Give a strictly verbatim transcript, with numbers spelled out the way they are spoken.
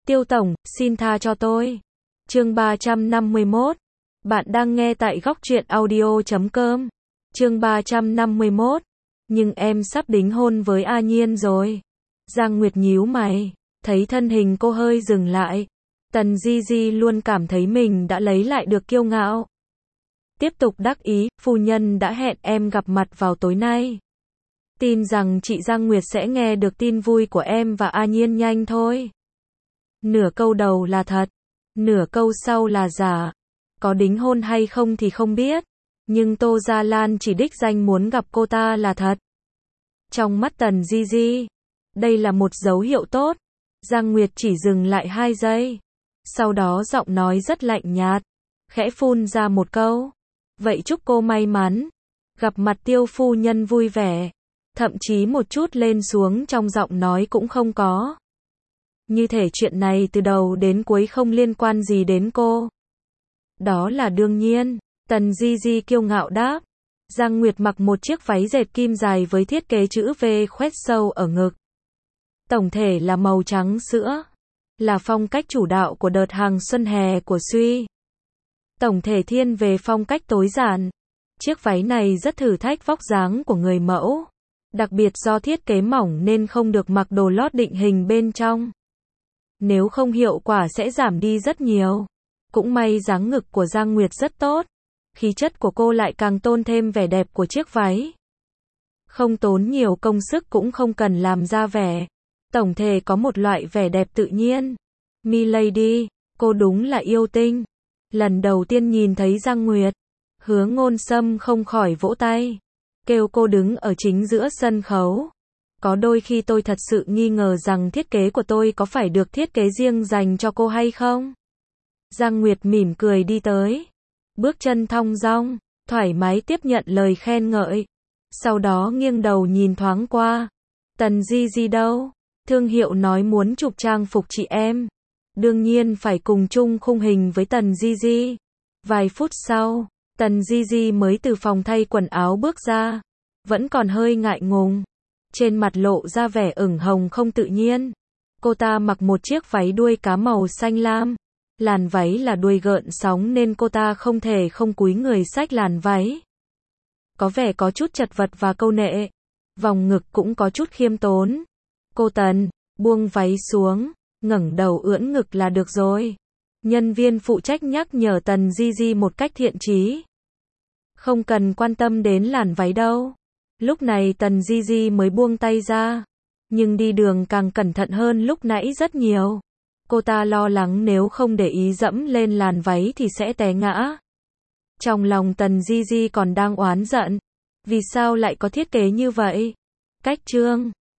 Tiêu tổng, xin tha cho tôi. Chương ba trăm năm mươi mốt. Bạn đang nghe tại góc truyện audio chấm com. Chương ba trăm năm mươi mốt. Nhưng em sắp đính hôn với A Nhiên rồi. Giang Nguyệt nhíu mày, thấy thân hình cô hơi dừng lại. Tần Di Di luôn cảm thấy mình đã lấy lại được kiêu ngạo. Tiếp tục đắc ý, phu nhân đã hẹn em gặp mặt vào tối nay. Tin rằng chị Giang Nguyệt sẽ nghe được tin vui của em và A Nhiên nhanh thôi. Nửa câu đầu là thật, nửa câu sau là giả. Có đính hôn hay không thì không biết, nhưng Tô Gia Lan chỉ đích danh muốn gặp cô ta là thật. Trong mắt Tần Di Di, đây là một dấu hiệu tốt. Giang Nguyệt chỉ dừng lại hai giây, sau đó giọng nói rất lạnh nhạt, khẽ phun ra một câu. Vậy chúc cô may mắn. Gặp mặt Tiêu phu nhân vui vẻ, thậm chí một chút lên xuống trong giọng nói cũng không có. Như thể chuyện này từ đầu đến cuối không liên quan gì đến cô. Đó là đương nhiên, Tần Di Di kiêu ngạo đáp. Giang Nguyệt mặc một chiếc váy dệt kim dài với thiết kế chữ V khoét sâu ở ngực. Tổng thể là màu trắng sữa, là phong cách chủ đạo của đợt hàng xuân hè của Suy. Tổng thể thiên về phong cách tối giản. Chiếc váy này rất thử thách vóc dáng của người mẫu. Đặc biệt do thiết kế mỏng nên không được mặc đồ lót định hình bên trong. Nếu không hiệu quả sẽ giảm đi rất nhiều. Cũng may dáng ngực của Giang Nguyệt rất tốt. Khí chất của cô lại càng tôn thêm vẻ đẹp của chiếc váy. Không tốn nhiều công sức cũng không cần làm ra vẻ. Tổng thể có một loại vẻ đẹp tự nhiên. Milady, cô đúng là yêu tinh. Lần đầu tiên nhìn thấy Giang Nguyệt, Hứa Ngôn Sâm không khỏi vỗ tay, kêu cô đứng ở chính giữa sân khấu. Có đôi khi tôi thật sự nghi ngờ rằng thiết kế của tôi có phải được thiết kế riêng dành cho cô hay không? Giang Nguyệt mỉm cười đi tới, bước chân thong dong, thoải mái tiếp nhận lời khen ngợi. Sau đó nghiêng đầu nhìn thoáng qua. Tần Di Di đâu? Thương hiệu nói muốn chụp trang phục chị em. Đương nhiên phải cùng chung khung hình với Tần Di Di. Vài phút sau, Tần Di Di mới từ phòng thay quần áo bước ra. Vẫn còn hơi ngại ngùng. Trên mặt lộ ra vẻ ửng hồng không tự nhiên. Cô ta mặc một chiếc váy đuôi cá màu xanh lam. Làn váy là đuôi gợn sóng nên cô ta không thể không cúi người xách làn váy. Có vẻ có chút chật vật và câu nệ. Vòng ngực cũng có chút khiêm tốn. Cô Tần, buông váy xuống, ngẩng đầu ưỡn ngực là được rồi. Nhân viên phụ trách nhắc nhở Tần Di Di một cách thiện chí. Không cần quan tâm đến làn váy đâu. Lúc này Tần Di Di mới buông tay ra. Nhưng đi đường càng cẩn thận hơn lúc nãy rất nhiều. Cô ta lo lắng nếu không để ý dẫm lên làn váy thì sẽ té ngã. Trong lòng Tần Di Di còn đang oán giận. Vì sao lại có thiết kế như vậy? Cách trương,